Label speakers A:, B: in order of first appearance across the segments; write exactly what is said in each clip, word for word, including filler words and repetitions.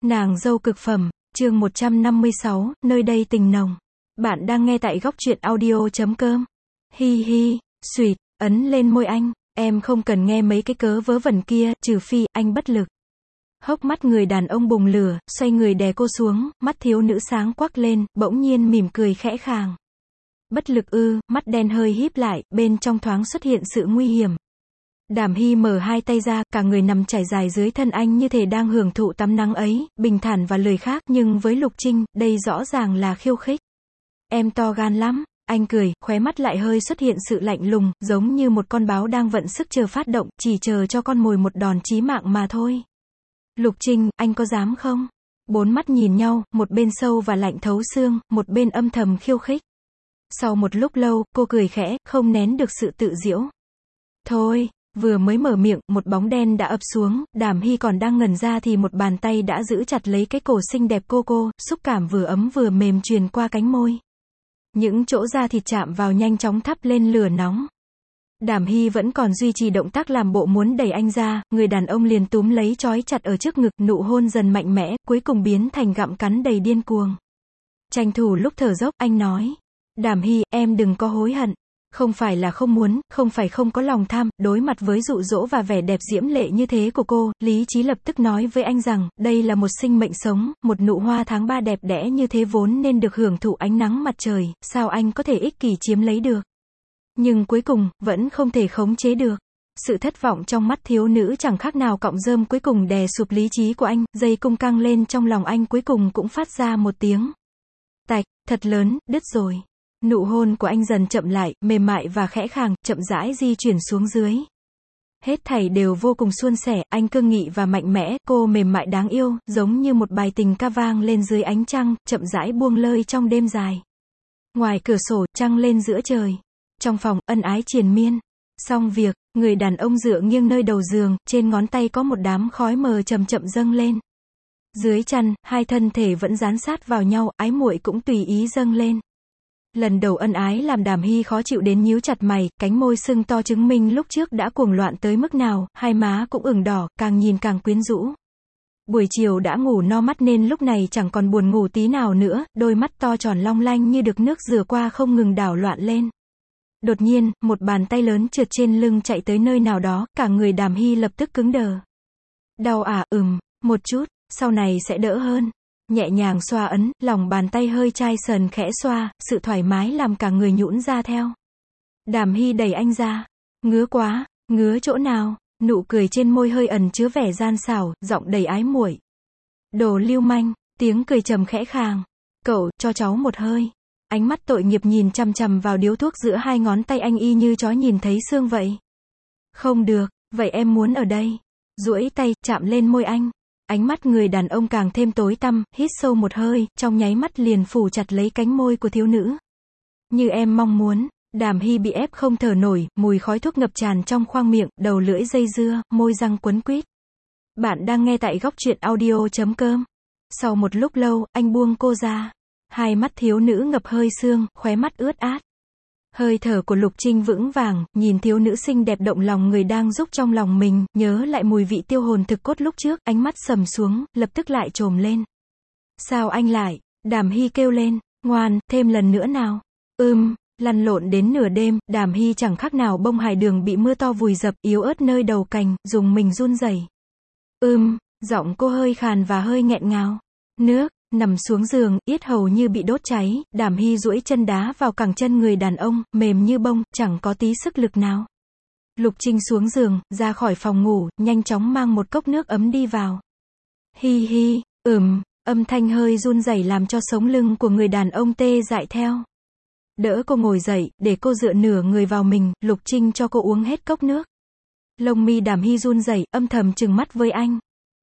A: Nàng dâu cực phẩm, chương một trăm năm mươi sáu, nơi đây tình nồng. Bạn đang nghe tại góc truyện audio chấm com. Hi hi, xuyệt, ấn lên môi anh, em không cần nghe mấy cái cớ vớ vẩn kia, trừ phi, anh bất lực. Hốc mắt người đàn ông bùng lửa, xoay người đè cô xuống, mắt thiếu nữ sáng quắc lên, bỗng nhiên mỉm cười khẽ khàng. Bất lực ư, mắt đen hơi híp lại, bên trong thoáng xuất hiện sự nguy hiểm. Đàm Hy mở hai tay ra, cả người nằm trải dài dưới thân anh như thể đang hưởng thụ tắm nắng ấy, bình thản và lời khác, nhưng với Lục Trinh, đây rõ ràng là khiêu khích. Em to gan lắm, anh cười, khóe mắt lại hơi xuất hiện sự lạnh lùng, giống như một con báo đang vận sức chờ phát động, chỉ chờ cho con mồi một đòn chí mạng mà thôi. Lục Trinh, anh có dám không? Bốn mắt nhìn nhau, một bên sâu và lạnh thấu xương, một bên âm thầm khiêu khích. Sau một lúc lâu, cô cười khẽ, không nén được sự tự giễu. Thôi. Vừa mới mở miệng, một bóng đen đã ập xuống, Đàm Hy còn đang ngẩn ra thì một bàn tay đã giữ chặt lấy cái cổ xinh đẹp cô cô, xúc cảm vừa ấm vừa mềm truyền qua cánh môi. Những chỗ da thịt chạm vào nhanh chóng thắp lên lửa nóng. Đàm Hy vẫn còn duy trì động tác làm bộ muốn đẩy anh ra, người đàn ông liền túm lấy trói chặt ở trước ngực, nụ hôn dần mạnh mẽ, cuối cùng biến thành gặm cắn đầy điên cuồng. Tranh thủ lúc thở dốc, anh nói. Đàm Hy, em đừng có hối hận. Không phải là không muốn, không phải không có lòng tham, đối mặt với dụ dỗ và vẻ đẹp diễm lệ như thế của cô, lý trí lập tức nói với anh rằng, đây là một sinh mệnh sống, một nụ hoa tháng ba đẹp đẽ như thế vốn nên được hưởng thụ ánh nắng mặt trời, sao anh có thể ích kỷ chiếm lấy được. Nhưng cuối cùng, vẫn không thể khống chế được. Sự thất vọng trong mắt thiếu nữ chẳng khác nào cọng rơm cuối cùng đè sụp lý trí của anh, dây cung căng lên trong lòng anh cuối cùng cũng phát ra một tiếng. Tạch, thật lớn, đứt rồi. Nụ hôn của anh dần chậm lại, mềm mại và khẽ khàng, chậm rãi di chuyển xuống dưới. Hết thảy đều vô cùng suôn sẻ, anh cương nghị và mạnh mẽ, cô mềm mại đáng yêu, giống như một bài tình ca vang lên dưới ánh trăng, chậm rãi buông lơi trong đêm dài. Ngoài cửa sổ, trăng lên giữa trời. Trong phòng, ân ái triền miên. Xong việc, người đàn ông dựa nghiêng nơi đầu giường, trên ngón tay có một đám khói mờ chậm chậm dâng lên. Dưới chăn, hai thân thể vẫn dán sát vào nhau, ái muội cũng tùy ý dâng lên. Lần đầu ân ái làm Đàm Hy khó chịu đến nhíu chặt mày, cánh môi sưng to chứng minh lúc trước đã cuồng loạn tới mức nào, hai má cũng ửng đỏ, càng nhìn càng quyến rũ. Buổi chiều đã ngủ no mắt nên lúc này chẳng còn buồn ngủ tí nào nữa, đôi mắt to tròn long lanh như được nước rửa qua không ngừng đảo loạn lên. Đột nhiên, một bàn tay lớn trượt trên lưng chạy tới nơi nào đó, cả người Đàm Hy lập tức cứng đờ. Đau à, ừm, một chút, sau này sẽ đỡ hơn. Nhẹ nhàng xoa ấn, lòng bàn tay hơi chai sờn khẽ xoa, sự thoải mái làm cả người nhũn ra theo. Đàm Hy đẩy anh ra. Ngứa quá, ngứa chỗ nào? Nụ cười trên môi hơi ẩn chứa vẻ gian xảo, giọng đầy ái muội. Đồ lưu manh, tiếng cười trầm khẽ khàng. Cậu, cho cháu một hơi. Ánh mắt tội nghiệp nhìn chằm chằm vào điếu thuốc giữa hai ngón tay anh y như chó nhìn thấy xương vậy. Không được, vậy em muốn ở đây. Duỗi tay, chạm lên môi anh. Ánh mắt người đàn ông càng thêm tối tăm, hít sâu một hơi, trong nháy mắt liền phủ chặt lấy cánh môi của thiếu nữ. Như em mong muốn, Đàm Hy bị ép không thở nổi, mùi khói thuốc ngập tràn trong khoang miệng, đầu lưỡi dây dưa, môi răng quấn quýt. Bạn đang nghe tại góc truyện audio chấm com. Sau một lúc lâu, anh buông cô ra. Hai mắt thiếu nữ ngập hơi sương, khóe mắt ướt át. Hơi thở của Lục Trinh vững vàng, nhìn thiếu nữ xinh đẹp động lòng người đang rúc trong lòng mình, nhớ lại mùi vị tiêu hồn thực cốt lúc trước, ánh mắt sầm xuống, lập tức lại trồm lên. Sao anh lại? Đàm Hy kêu lên, ngoan, thêm lần nữa nào. Ưm, lăn lộn đến nửa đêm, Đàm Hy chẳng khác nào bông hài đường bị mưa to vùi dập, yếu ớt nơi đầu cành, dùng mình run rẩy. Ưm, giọng cô hơi khàn và hơi nghẹn ngào. Nước. Nằm xuống giường, yết hầu như bị đốt cháy, Đàm Hy duỗi chân đá vào cẳng chân người đàn ông, mềm như bông, chẳng có tí sức lực nào. Lục Trinh xuống giường, ra khỏi phòng ngủ, nhanh chóng mang một cốc nước ấm đi vào. Hi hi, ừm, âm thanh hơi run rẩy làm cho sống lưng của người đàn ông tê dại theo. Đỡ cô ngồi dậy, để cô dựa nửa người vào mình, Lục Trinh cho cô uống hết cốc nước. Lông mi Đàm Hy run rẩy, âm thầm trừng mắt với anh.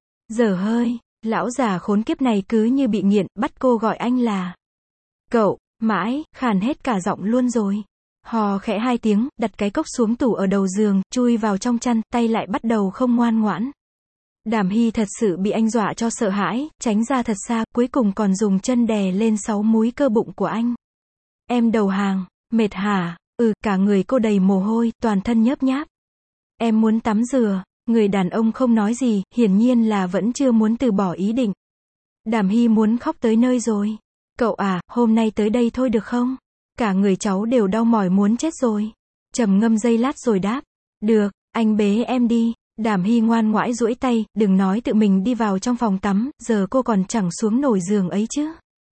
A: Dở hơi. Lão già khốn kiếp này cứ như bị nghiện, bắt cô gọi anh là cậu, mãi, khàn hết cả giọng luôn rồi. Hò khẽ hai tiếng, đặt cái cốc xuống tủ ở đầu giường, chui vào trong chăn, tay lại bắt đầu không ngoan ngoãn. Đàm Hy thật sự bị anh dọa cho sợ hãi, tránh ra thật xa, cuối cùng còn dùng chân đè lên sáu múi cơ bụng của anh. Em đầu hàng, mệt hả? Ừ, cả người cô đầy mồ hôi, toàn thân nhớp nháp. Em muốn tắm rửa. Người đàn ông không nói gì, hiển nhiên là vẫn chưa muốn từ bỏ ý định. Đàm Hy muốn khóc tới nơi rồi. Cậu à, hôm nay tới đây thôi được không? Cả người cháu đều đau mỏi muốn chết rồi. Trầm ngâm giây lát rồi đáp. Được, anh bế em đi. Đàm Hy ngoan ngoãy duỗi tay, đừng nói tự mình đi vào trong phòng tắm, giờ cô còn chẳng xuống nổi giường ấy chứ.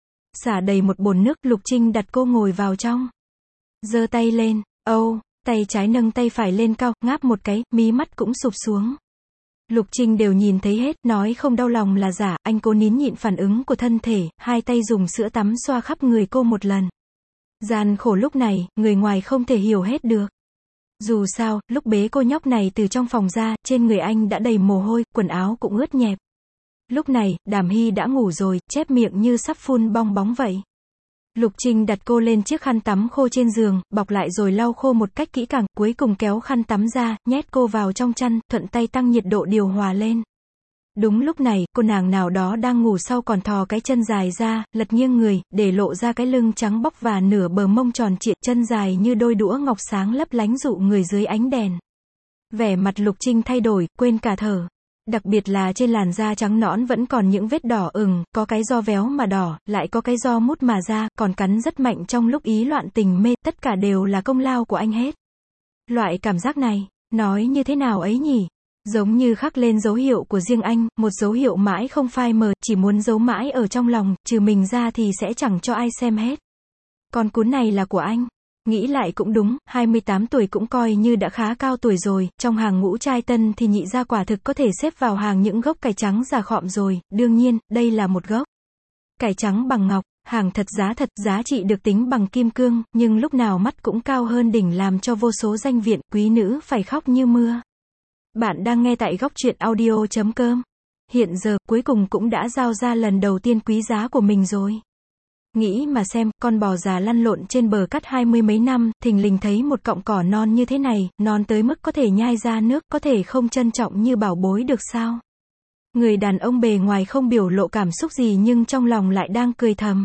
A: Xả đầy một bồn nước, Lục Trinh đặt cô ngồi vào trong. Giơ tay lên, âu, tay trái nâng tay phải lên cao, ngáp một cái, mí mắt cũng sụp xuống. Lục Trinh đều nhìn thấy hết, nói không đau lòng là giả, anh cố nín nhịn phản ứng của thân thể, hai tay dùng sữa tắm xoa khắp người cô một lần. Gian khổ lúc này, người ngoài không thể hiểu hết được. Dù sao, lúc bế cô nhóc này từ trong phòng ra, trên người anh đã đầy mồ hôi, quần áo cũng ướt nhẹp. Lúc này, Đàm Hy đã ngủ rồi, chép miệng như sắp phun bong bóng vậy. Lục Trinh đặt cô lên chiếc khăn tắm khô trên giường, bọc lại rồi lau khô một cách kỹ càng, cuối cùng kéo khăn tắm ra, nhét cô vào trong chăn, thuận tay tăng nhiệt độ điều hòa lên. Đúng lúc này, cô nàng nào đó đang ngủ sau còn thò cái chân dài ra, lật nghiêng người, để lộ ra cái lưng trắng bóc và nửa bờ mông tròn trịa, chân dài như đôi đũa ngọc sáng lấp lánh dụ người dưới ánh đèn. Vẻ mặt Lục Trinh thay đổi, quên cả thở. Đặc biệt là trên làn da trắng nõn vẫn còn những vết đỏ ửng, có cái do véo mà đỏ, lại có cái do mút mà ra, còn cắn rất mạnh trong lúc ý loạn tình mê, tất cả đều là công lao của anh hết. Loại cảm giác này, nói như thế nào ấy nhỉ? Giống như khắc lên dấu hiệu của riêng anh, một dấu hiệu mãi không phai mờ, chỉ muốn giấu mãi ở trong lòng, trừ mình ra thì sẽ chẳng cho ai xem hết. Con cuốn này là của anh. Nghĩ lại cũng đúng, hai mươi tám tuổi cũng coi như đã khá cao tuổi rồi, trong hàng ngũ trai tân thì nhị gia quả thực có thể xếp vào hàng những gốc cải trắng già khọm rồi, đương nhiên, đây là một gốc cải trắng bằng ngọc, hàng thật giá thật, giá trị được tính bằng kim cương, nhưng lúc nào mắt cũng cao hơn đỉnh làm cho vô số danh viện, quý nữ phải khóc như mưa. Bạn đang nghe tại góc truyện audio chấm com. Hiện giờ, cuối cùng cũng đã giao ra lần đầu tiên quý giá của mình rồi. Nghĩ mà xem, con bò già lăn lộn trên bờ cát hai mươi mấy năm, thình lình thấy một cọng cỏ non như thế này, non tới mức có thể nhai ra nước, có thể không trân trọng như bảo bối được sao? Người đàn ông bề ngoài không biểu lộ cảm xúc gì nhưng trong lòng lại đang cười thầm.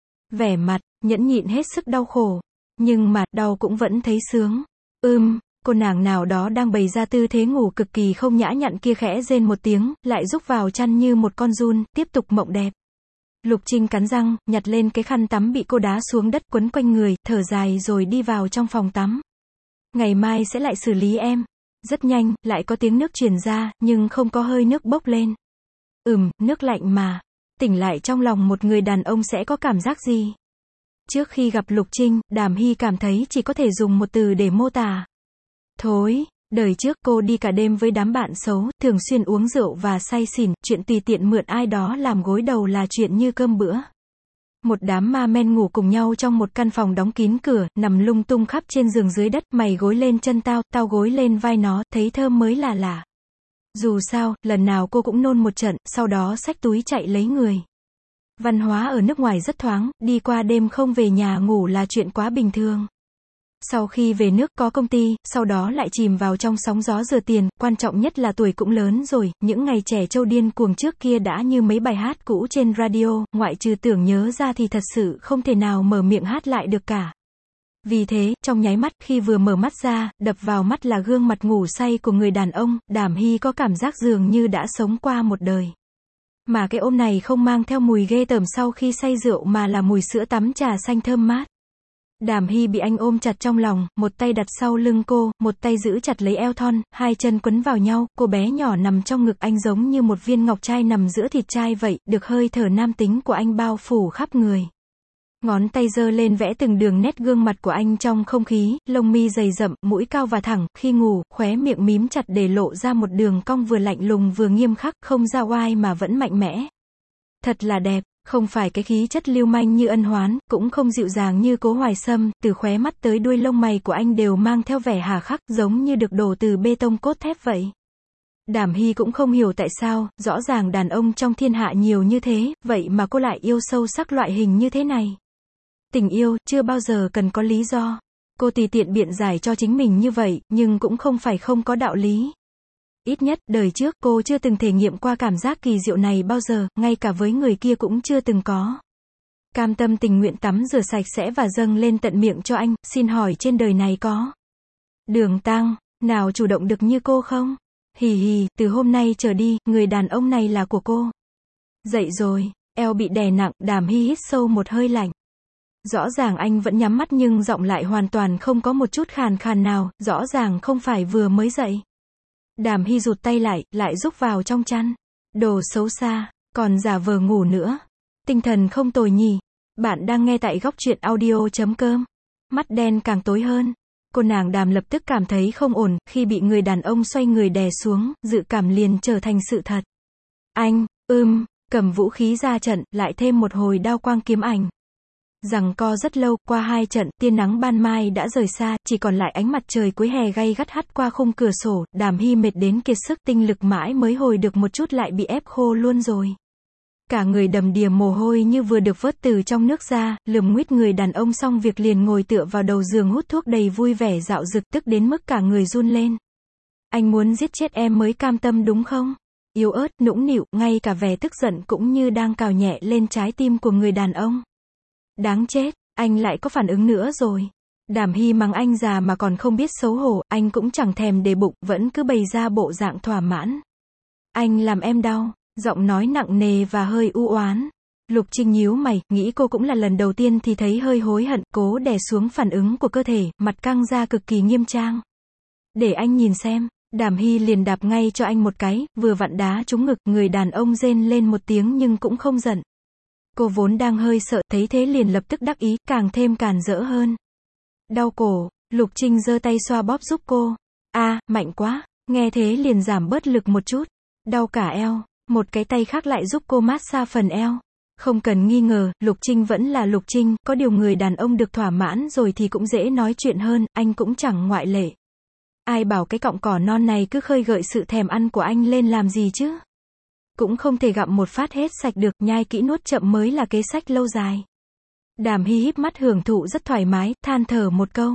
A: Vẻ mặt, nhẫn nhịn hết sức đau khổ. Nhưng mà, đau cũng vẫn thấy sướng. Ưm, cô nàng nào đó đang bày ra tư thế ngủ cực kỳ không nhã nhặn kia khẽ rên một tiếng, lại rúc vào chăn như một con giun, tiếp tục mộng đẹp. Lục Trinh cắn răng, nhặt lên cái khăn tắm bị cô đá xuống đất quấn quanh người, thở dài rồi đi vào trong phòng tắm. Ngày mai sẽ lại xử lý em. Rất nhanh, lại có tiếng nước truyền ra, nhưng không có hơi nước bốc lên. Ừm, nước lạnh mà. Tỉnh lại trong lòng một người đàn ông sẽ có cảm giác gì? Trước khi gặp Lục Trinh, Đàm Hy cảm thấy chỉ có thể dùng một từ để mô tả. Thối. Đời trước cô đi cả đêm với đám bạn xấu, thường xuyên uống rượu và say xỉn, chuyện tùy tiện mượn ai đó làm gối đầu là chuyện như cơm bữa. Một đám ma men ngủ cùng nhau trong một căn phòng đóng kín cửa, nằm lung tung khắp trên giường dưới đất, mày gối lên chân tao, tao gối lên vai nó, thấy thơm mới là lạ. Dù sao, lần nào cô cũng nôn một trận, sau đó xách túi chạy lấy người. Văn hóa ở nước ngoài rất thoáng, đi qua đêm không về nhà ngủ là chuyện quá bình thường. Sau khi về nước có công ty, sau đó lại chìm vào trong sóng gió rửa tiền, quan trọng nhất là tuổi cũng lớn rồi, những ngày trẻ trâu điên cuồng trước kia đã như mấy bài hát cũ trên radio, ngoại trừ tưởng nhớ ra thì thật sự không thể nào mở miệng hát lại được cả. Vì thế, trong nháy mắt khi vừa mở mắt ra, đập vào mắt là gương mặt ngủ say của người đàn ông, Đàm Hy có cảm giác dường như đã sống qua một đời. Mà cái ôm này không mang theo mùi ghê tởm sau khi say rượu mà là mùi sữa tắm trà xanh thơm mát. Đàm Hy bị anh ôm chặt trong lòng, một tay đặt sau lưng cô, một tay giữ chặt lấy eo thon, hai chân quấn vào nhau, cô bé nhỏ nằm trong ngực anh giống như một viên ngọc trai nằm giữa thịt trai vậy, được hơi thở nam tính của anh bao phủ khắp người. Ngón tay giơ lên vẽ từng đường nét gương mặt của anh trong không khí, lông mi dày rậm, mũi cao và thẳng, khi ngủ, khóe miệng mím chặt để lộ ra một đường cong vừa lạnh lùng vừa nghiêm khắc, không ra oai mà vẫn mạnh mẽ. Thật là đẹp. Không phải cái khí chất lưu manh như Ân Hoán, cũng không dịu dàng như Cố Hoài Sâm, từ khóe mắt tới đuôi lông mày của anh đều mang theo vẻ hà khắc, giống như được đổ từ bê tông cốt thép vậy. Đàm Hy cũng không hiểu tại sao, rõ ràng đàn ông trong thiên hạ nhiều như thế, vậy mà cô lại yêu sâu sắc loại hình như thế này. Tình yêu, chưa bao giờ cần có lý do. Cô tùy tiện biện giải cho chính mình như vậy, nhưng cũng không phải không có đạo lý. Ít nhất, đời trước, cô chưa từng thể nghiệm qua cảm giác kỳ diệu này bao giờ, ngay cả với người kia cũng chưa từng có. Cam tâm tình nguyện tắm rửa sạch sẽ và dâng lên tận miệng cho anh, xin hỏi trên đời này có Đường Tăng nào chủ động được như cô không? Hì hì, từ hôm nay trở đi, người đàn ông này là của cô. Dậy rồi, eo bị đè nặng, Đàm Hy hít sâu một hơi lạnh. Rõ ràng anh vẫn nhắm mắt nhưng giọng lại hoàn toàn không có một chút khàn khàn nào, rõ ràng không phải vừa mới dậy. Đàm Hy rụt tay lại, lại rúc vào trong chăn. Đồ xấu xa, còn giả vờ ngủ nữa. Tinh thần không tồi nhỉ. Bạn đang nghe tại góc truyện audio chấm com. Mắt đen càng tối hơn. Cô nàng Đàm lập tức cảm thấy không ổn, khi bị người đàn ông xoay người đè xuống, dự cảm liền trở thành sự thật. Anh, ưm, cầm vũ khí ra trận, lại thêm một hồi đao quang kiếm ảnh. Giằng co rất lâu, qua hai trận, tia nắng ban mai đã rời xa, chỉ còn lại ánh mặt trời cuối hè gay gắt hắt qua khung cửa sổ, Đàm Hy mệt đến kiệt sức, tinh lực mãi mới hồi được một chút lại bị ép khô luôn rồi. Cả người đầm đìa mồ hôi như vừa được vớt từ trong nước ra, lườm nguýt người đàn ông xong việc liền ngồi tựa vào đầu giường hút thuốc đầy vui vẻ dạo dực, tức đến mức cả người run lên. Anh muốn giết chết em mới cam tâm đúng không? Yếu ớt, nũng nịu, ngay cả vẻ tức giận cũng như đang cào nhẹ lên trái tim của người đàn ông. Đáng chết, anh lại có phản ứng nữa rồi. Đàm Hy mắng anh già mà còn không biết xấu hổ, anh cũng chẳng thèm để bụng, vẫn cứ bày ra bộ dạng thỏa mãn. Anh làm em đau, giọng nói nặng nề và hơi u oán. Lục Trinh nhíu mày, nghĩ cô cũng là lần đầu tiên thì thấy hơi hối hận, cố đè xuống phản ứng của cơ thể, mặt căng ra cực kỳ nghiêm trang. Để anh nhìn xem. Đàm Hy liền đạp ngay cho anh một cái, vừa vặn đá trúng ngực, người đàn ông rên lên một tiếng nhưng cũng không giận. Cô vốn đang hơi sợ, thấy thế liền lập tức đắc ý, càng thêm càn rỡ hơn. Đau cổ, Lục Trinh giơ tay xoa bóp giúp cô. A, à, mạnh quá, nghe thế liền giảm bớt lực một chút. Đau cả eo, một cái tay khác lại giúp cô massage phần eo. Không cần nghi ngờ, Lục Trinh vẫn là Lục Trinh, có điều người đàn ông được thỏa mãn rồi thì cũng dễ nói chuyện hơn, anh cũng chẳng ngoại lệ. Ai bảo cái cọng cỏ non này cứ khơi gợi sự thèm ăn của anh lên làm gì chứ? Cũng không thể gặm một phát hết sạch được, nhai kỹ nuốt chậm mới là kế sách lâu dài. Đàm Hy híp mắt hưởng thụ rất thoải mái, than thở một câu.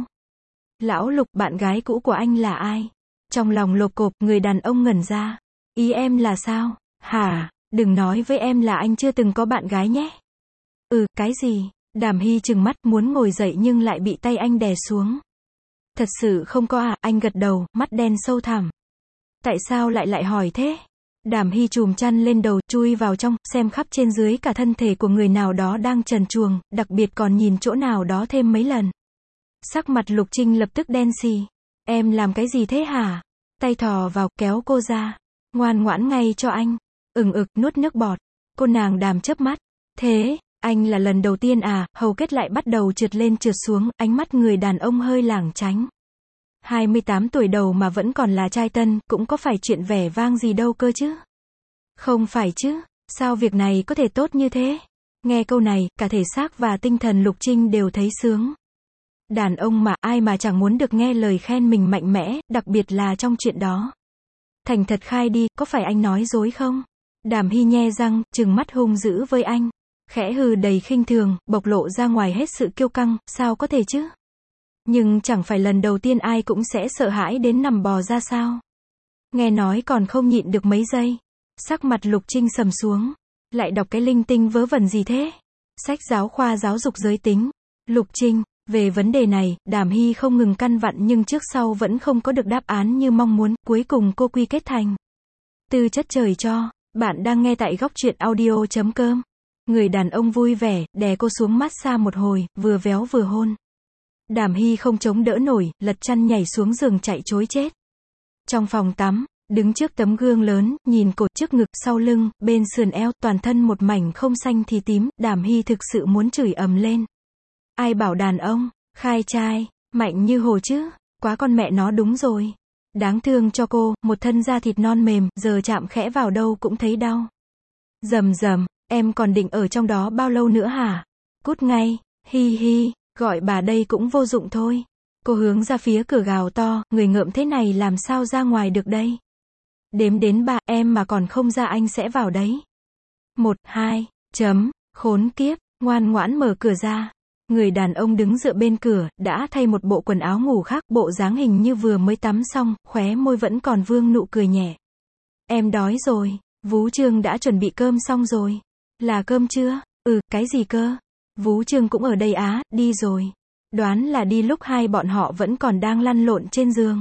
A: Lão Lục, bạn gái cũ của anh là ai? Trong lòng lột cộp, người đàn ông ngẩn ra. Ý em là sao? Hả? Đừng nói với em là anh chưa từng có bạn gái nhé. Ừ, cái gì? Đàm Hy trừng mắt muốn ngồi dậy nhưng lại bị tay anh đè xuống. Thật sự không có à, anh gật đầu, mắt đen sâu thẳm. Tại sao lại lại hỏi thế? Đàm Hy chùm chăn lên đầu, chui vào trong, xem khắp trên dưới cả thân thể của người nào đó đang trần truồng, đặc biệt còn nhìn chỗ nào đó thêm mấy lần. Sắc mặt Lục Trinh lập tức đen xì. Em làm cái gì thế hả? Tay thò vào, kéo cô ra. Ngoan ngoãn ngay cho anh. Ừng ực, nuốt nước bọt. Cô nàng Đàm chớp mắt. Thế, anh là lần đầu tiên à? Hầu kết lại bắt đầu trượt lên trượt xuống, ánh mắt người đàn ông hơi lảng tránh. hai mươi tám tuổi đầu mà vẫn còn là trai tân, cũng có phải chuyện vẻ vang gì đâu cơ chứ? Không phải chứ, sao việc này có thể tốt như thế? Nghe câu này, cả thể xác và tinh thần Lục Trinh đều thấy sướng. Đàn ông mà, ai mà chẳng muốn được nghe lời khen mình mạnh mẽ, đặc biệt là trong chuyện đó. Thành thật khai đi, có phải anh nói dối không? Đàm Hy nhe răng, trừng mắt hung dữ với anh. Khẽ hừ đầy khinh thường, bộc lộ ra ngoài hết sự kiêu căng, sao có thể chứ? Nhưng chẳng phải lần đầu tiên ai cũng sẽ sợ hãi đến nằm bò ra sao? Nghe nói còn không nhịn được mấy giây. Sắc mặt Lục Trinh sầm xuống. Lại đọc cái linh tinh vớ vẩn gì thế? Sách giáo khoa giáo dục giới tính. Lục Trinh, về vấn đề này, Đàm Hy không ngừng căn vặn nhưng trước sau vẫn không có được đáp án như mong muốn, cuối cùng cô quy kết thành. Tư chất trời cho, bạn đang nghe tại góc truyện audio chấm com. Người đàn ông vui vẻ, đè cô xuống massage một hồi, vừa véo vừa hôn. Đàm Hy không chống đỡ nổi, lật chăn nhảy xuống giường chạy trối chết. Trong phòng tắm, đứng trước tấm gương lớn, nhìn cột trước ngực, sau lưng, bên sườn eo, toàn thân một mảnh không xanh thì tím, Đàm Hy thực sự muốn chửi ầm lên. Ai bảo đàn ông, khai trai, mạnh như hồ chứ, quá con mẹ nó đúng rồi. Đáng thương cho cô, một thân da thịt non mềm, giờ chạm khẽ vào đâu cũng thấy đau. Rầm rầm, em còn định ở trong đó bao lâu nữa hả? Cút ngay, hi hi, gọi bà đây cũng vô dụng thôi. Cô hướng ra phía cửa gào to, người ngợm thế này làm sao ra ngoài được đây? Đếm đến ba, em mà còn không ra anh sẽ vào đấy. Một, hai, chấm, khốn kiếp, ngoan ngoãn mở cửa ra. Người đàn ông đứng dựa bên cửa, đã thay một bộ quần áo ngủ khác, bộ dáng hình như vừa mới tắm xong, khóe môi vẫn còn vương nụ cười nhẹ. Em đói rồi, Vú Trương đã chuẩn bị cơm xong rồi. Là cơm chưa? Ừ, cái gì cơ? Vú Trương cũng ở đây á, đi rồi. Đoán là đi lúc hai bọn họ vẫn còn đang lăn lộn trên giường.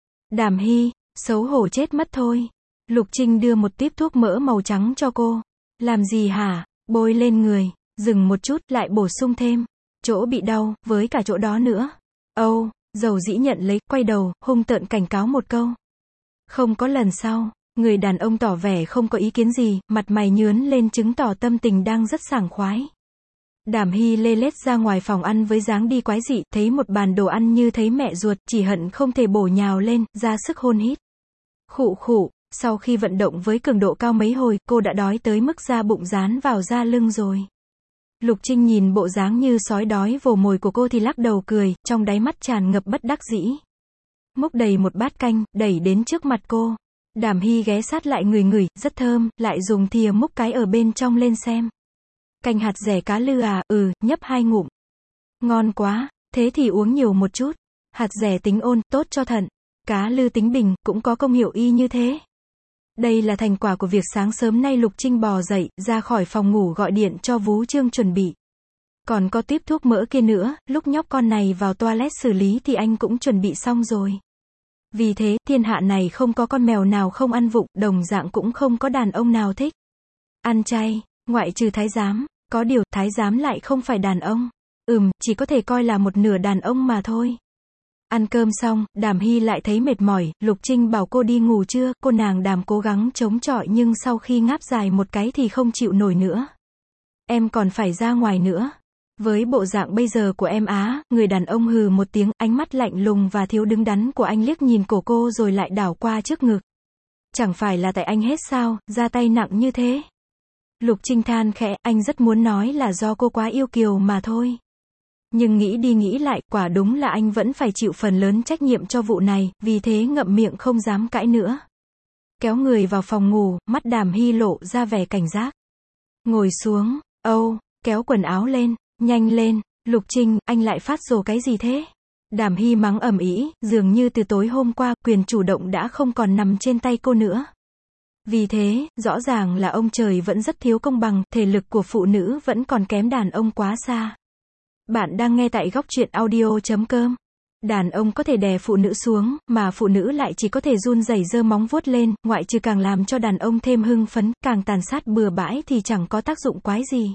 A: Đàm Hy, xấu hổ chết mất thôi. Lục Trinh đưa một típ thuốc mỡ màu trắng cho cô. Làm gì hả? bôi lên người, dừng một chút, lại bổ sung thêm, chỗ bị đau, với cả chỗ đó nữa. Âu, dầu dĩ nhận lấy, quay đầu, hung tợn cảnh cáo một câu. Không có lần sau, người đàn ông tỏ vẻ không có ý kiến gì, mặt mày nhướn lên chứng tỏ tâm tình đang rất sảng khoái. Đàm Hy lê lết ra ngoài phòng ăn với dáng đi quái dị, thấy một bàn đồ ăn như thấy mẹ ruột, chỉ hận không thể bổ nhào lên, ra sức hôn hít. Khụ khụ, sau khi vận động với cường độ cao mấy hồi, cô đã đói tới mức da bụng dán vào da lưng rồi. Lục Trinh nhìn bộ dáng như sói đói vồ mồi của cô thì lắc đầu cười, trong đáy mắt tràn ngập bất đắc dĩ. Múc đầy một bát canh, đẩy đến trước mặt cô. Đàm Hy ghé sát lại ngửi ngửi, rất thơm, lại dùng thìa múc cái ở bên trong lên xem. Canh hạt dẻ cá lư à, ừ, nhấp hai ngụm. Ngon quá, thế thì uống nhiều một chút. Hạt dẻ tính ôn, tốt cho thận. Cá lư tính bình, cũng có công hiệu y như thế. Đây là thành quả của việc sáng sớm nay Lục Trinh bò dậy, ra khỏi phòng ngủ gọi điện cho Vú Trương chuẩn bị. Còn có tiếp thuốc mỡ kia nữa, lúc nhóc con này vào toilet xử lý thì anh cũng chuẩn bị xong rồi. Vì thế, thiên hạ này không có con mèo nào không ăn vụng, đồng dạng cũng không có đàn ông nào thích ăn chay, ngoại trừ thái giám, có điều, thái giám lại không phải đàn ông. Ừm, chỉ có thể coi là một nửa đàn ông mà thôi. Ăn cơm xong, Đàm Hy lại thấy mệt mỏi, Lục Trinh bảo cô đi ngủ chưa, cô nàng Đàm cố gắng chống chọi nhưng sau khi ngáp dài một cái thì không chịu nổi nữa. Em còn phải ra ngoài nữa. Với bộ dạng bây giờ của em á, người đàn ông hừ một tiếng, ánh mắt lạnh lùng và thiếu đứng đắn của anh liếc nhìn cổ cô rồi lại đảo qua trước ngực. Chẳng phải là tại anh hết sao, ra tay nặng như thế. Lục Trinh than khẽ, anh rất muốn nói là do cô quá yêu kiều mà thôi. Nhưng nghĩ đi nghĩ lại, quả đúng là anh vẫn phải chịu phần lớn trách nhiệm cho vụ này, vì thế ngậm miệng không dám cãi nữa. Kéo người vào phòng ngủ, mắt Đàm Hy lộ ra vẻ cảnh giác. Ngồi xuống, Âu, kéo quần áo lên, nhanh lên, Lục Trinh, anh lại phát rồ cái gì thế? Đàm Hy mắng ầm ĩ, dường như từ tối hôm qua, quyền chủ động đã không còn nằm trên tay cô nữa. Vì thế, rõ ràng là ông trời vẫn rất thiếu công bằng, thể lực của phụ nữ vẫn còn kém đàn ông quá xa. Bạn đang nghe tại góc truyện audio chấm com. Đàn ông có thể đè phụ nữ xuống, mà phụ nữ lại chỉ có thể run rẩy giơ móng vuốt lên, ngoại trừ càng làm cho đàn ông thêm hưng phấn, càng tàn sát bừa bãi thì chẳng có tác dụng quái gì.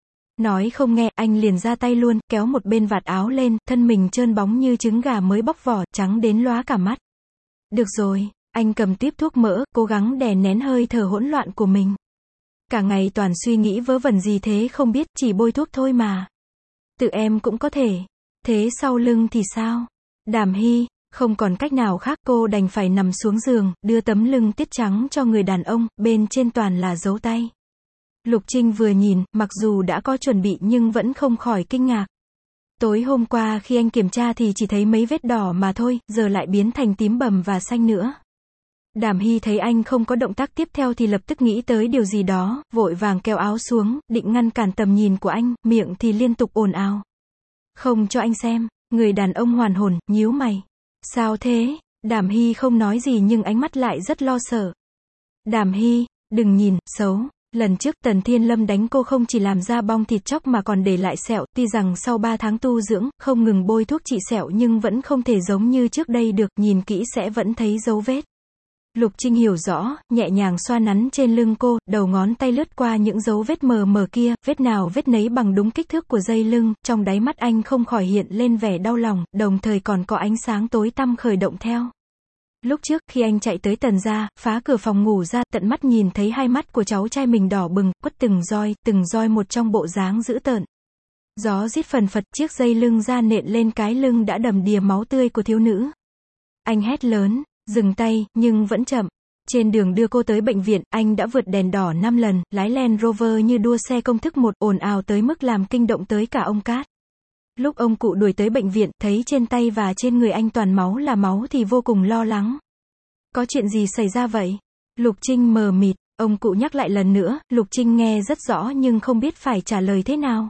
A: Nói không nghe, anh liền ra tay luôn, kéo một bên vạt áo lên, thân mình trơn bóng như trứng gà mới bóc vỏ, trắng đến lóa cả mắt. Được rồi, anh cầm tiếp thuốc mỡ, cố gắng đè nén hơi thở hỗn loạn của mình. Cả ngày toàn suy nghĩ vớ vẩn gì thế không biết, chỉ bôi thuốc thôi mà. Tự em cũng có thể. Thế sau lưng thì sao? Đàm Hy, không còn cách nào khác, cô đành phải nằm xuống giường, đưa tấm lưng tiết trắng cho người đàn ông, bên trên toàn là dấu tay. Lục Trinh vừa nhìn, mặc dù đã có chuẩn bị nhưng vẫn không khỏi kinh ngạc. Tối hôm qua khi anh kiểm tra thì chỉ thấy mấy vết đỏ mà thôi, giờ lại biến thành tím bầm và xanh nữa. Đàm Hy thấy anh không có động tác tiếp theo thì lập tức nghĩ tới điều gì đó, vội vàng kéo áo xuống, định ngăn cản tầm nhìn của anh, miệng thì liên tục ồn ào. Không cho anh xem, người đàn ông hoàn hồn, nhíu mày. Sao thế? Đàm Hy không nói gì nhưng ánh mắt lại rất lo sợ. Đàm Hy, đừng nhìn, xấu. Lần trước Tần Thiên Lâm đánh cô không chỉ làm ra bong thịt chóc mà còn để lại sẹo, tuy rằng sau ba tháng tu dưỡng, không ngừng bôi thuốc trị sẹo nhưng vẫn không thể giống như trước đây được, nhìn kỹ sẽ vẫn thấy dấu vết. Lục Trinh hiểu rõ, nhẹ nhàng xoa nắn trên lưng cô, đầu ngón tay lướt qua những dấu vết mờ mờ kia, vết nào vết nấy bằng đúng kích thước của dây lưng, trong đáy mắt anh không khỏi hiện lên vẻ đau lòng, đồng thời còn có ánh sáng tối tăm khởi động theo. Lúc trước, khi anh chạy tới Tần gia, phá cửa phòng ngủ ra, tận mắt nhìn thấy hai mắt của cháu trai mình đỏ bừng, quất từng roi, từng roi một trong bộ dáng dữ tợn. Gió rít phần phật, chiếc dây lưng ra nện lên cái lưng đã đầm đìa máu tươi của thiếu nữ. Anh hét lớn, dừng tay, nhưng vẫn chậm. Trên đường đưa cô tới bệnh viện, anh đã vượt đèn đỏ năm lần, lái Land Rover như đua xe công thức một, ồn ào tới mức làm kinh động tới cả ông Cát. Lúc ông cụ đuổi tới bệnh viện, thấy trên tay và trên người anh toàn máu là máu thì vô cùng lo lắng. Có chuyện gì xảy ra vậy? Lục Trinh mờ mịt, ông cụ nhắc lại lần nữa, Lục Trinh nghe rất rõ nhưng không biết phải trả lời thế nào.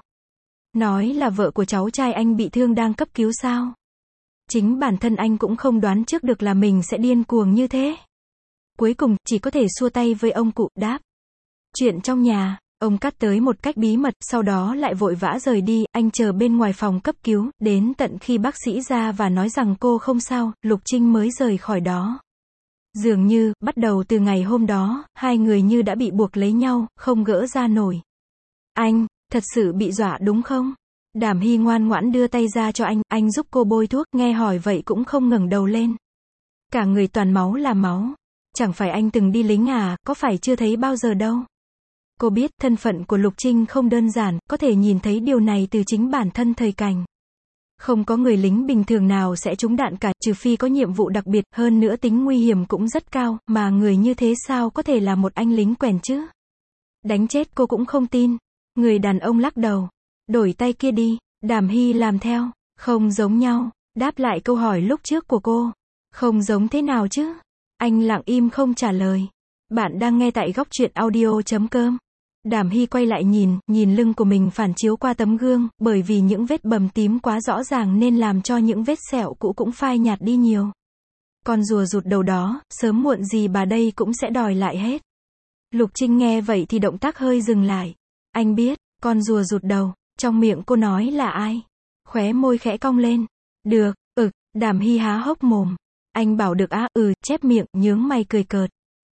A: Nói là vợ của cháu trai anh bị thương đang cấp cứu sao? Chính bản thân anh cũng không đoán trước được là mình sẽ điên cuồng như thế. Cuối cùng, chỉ có thể xua tay với ông cụ, đáp. Chuyện trong nhà, ông cắt tới một cách bí mật, sau đó lại vội vã rời đi, anh chờ bên ngoài phòng cấp cứu, đến tận khi bác sĩ ra và nói rằng cô không sao, Lục Trinh mới rời khỏi đó. Dường như, bắt đầu từ ngày hôm đó, hai người như đã bị buộc lấy nhau, không gỡ ra nổi. Anh, thật sự bị dọa đúng không? Đàm Hy ngoan ngoãn đưa tay ra cho anh, anh giúp cô bôi thuốc, nghe hỏi vậy cũng không ngẩng đầu lên. Cả người toàn máu là máu. Chẳng phải anh từng đi lính à, có phải chưa thấy bao giờ đâu. Cô biết, thân phận của Lục Trinh không đơn giản, có thể nhìn thấy điều này từ chính bản thân Thời Cảnh. Không có người lính bình thường nào sẽ trúng đạn cả, trừ phi có nhiệm vụ đặc biệt, hơn nữa tính nguy hiểm cũng rất cao, mà người như thế sao có thể là một anh lính quèn chứ? Đánh chết cô cũng không tin. Người đàn ông lắc đầu. Đổi tay kia đi. Đàm Hy làm theo. Không giống nhau. Đáp lại câu hỏi lúc trước của cô. Không giống thế nào chứ? Anh lặng im không trả lời. Bạn đang nghe tại góc truyện audio chấm com. Đàm Hy quay lại nhìn, nhìn lưng của mình phản chiếu qua tấm gương, bởi vì những vết bầm tím quá rõ ràng nên làm cho những vết sẹo cũ cũng phai nhạt đi nhiều. Con rùa rụt đầu đó, sớm muộn gì bà đây cũng sẽ đòi lại hết. Lục Trinh nghe vậy thì động tác hơi dừng lại. Anh biết, con rùa rụt đầu, trong miệng cô nói là ai? Khóe môi khẽ cong lên. Được, ực, Đàm Hy há hốc mồm. Anh bảo được á, ừ, chép miệng, nhướng mày cười cợt.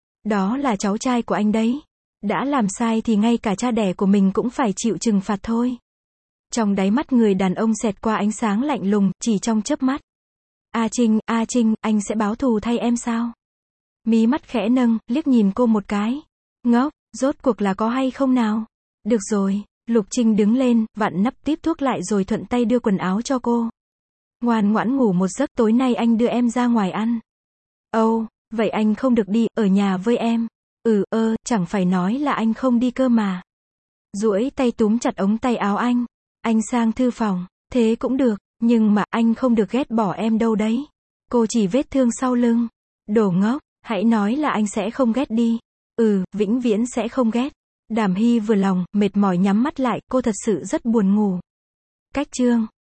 A: Đó là cháu trai của anh đấy. Đã làm sai thì ngay cả cha đẻ của mình cũng phải chịu trừng phạt thôi. Trong đáy mắt người đàn ông xẹt qua ánh sáng lạnh lùng, chỉ trong chớp mắt. A Trinh, A Trinh, anh sẽ báo thù thay em sao? Mí mắt khẽ nâng, liếc nhìn cô một cái. Ngốc, rốt cuộc là có hay không nào? Được rồi, Lục Trinh đứng lên, vặn nắp tiếp thuốc lại rồi thuận tay đưa quần áo cho cô. Ngoan ngoãn ngủ một giấc, tối nay anh đưa em ra ngoài ăn. Ồ, oh, vậy anh không được đi, ở nhà với em. Ừ, ơ, chẳng phải nói là anh không đi cơ mà. Duỗi tay túm chặt ống tay áo anh. Anh sang thư phòng. Thế cũng được, nhưng mà anh không được ghét bỏ em đâu đấy. Cô chỉ vết thương sau lưng. Đồ ngốc, hãy nói là anh sẽ không ghét đi. Ừ, vĩnh viễn sẽ không ghét. Đàm Hy vừa lòng, mệt mỏi nhắm mắt lại, cô thật sự rất buồn ngủ. Cách chương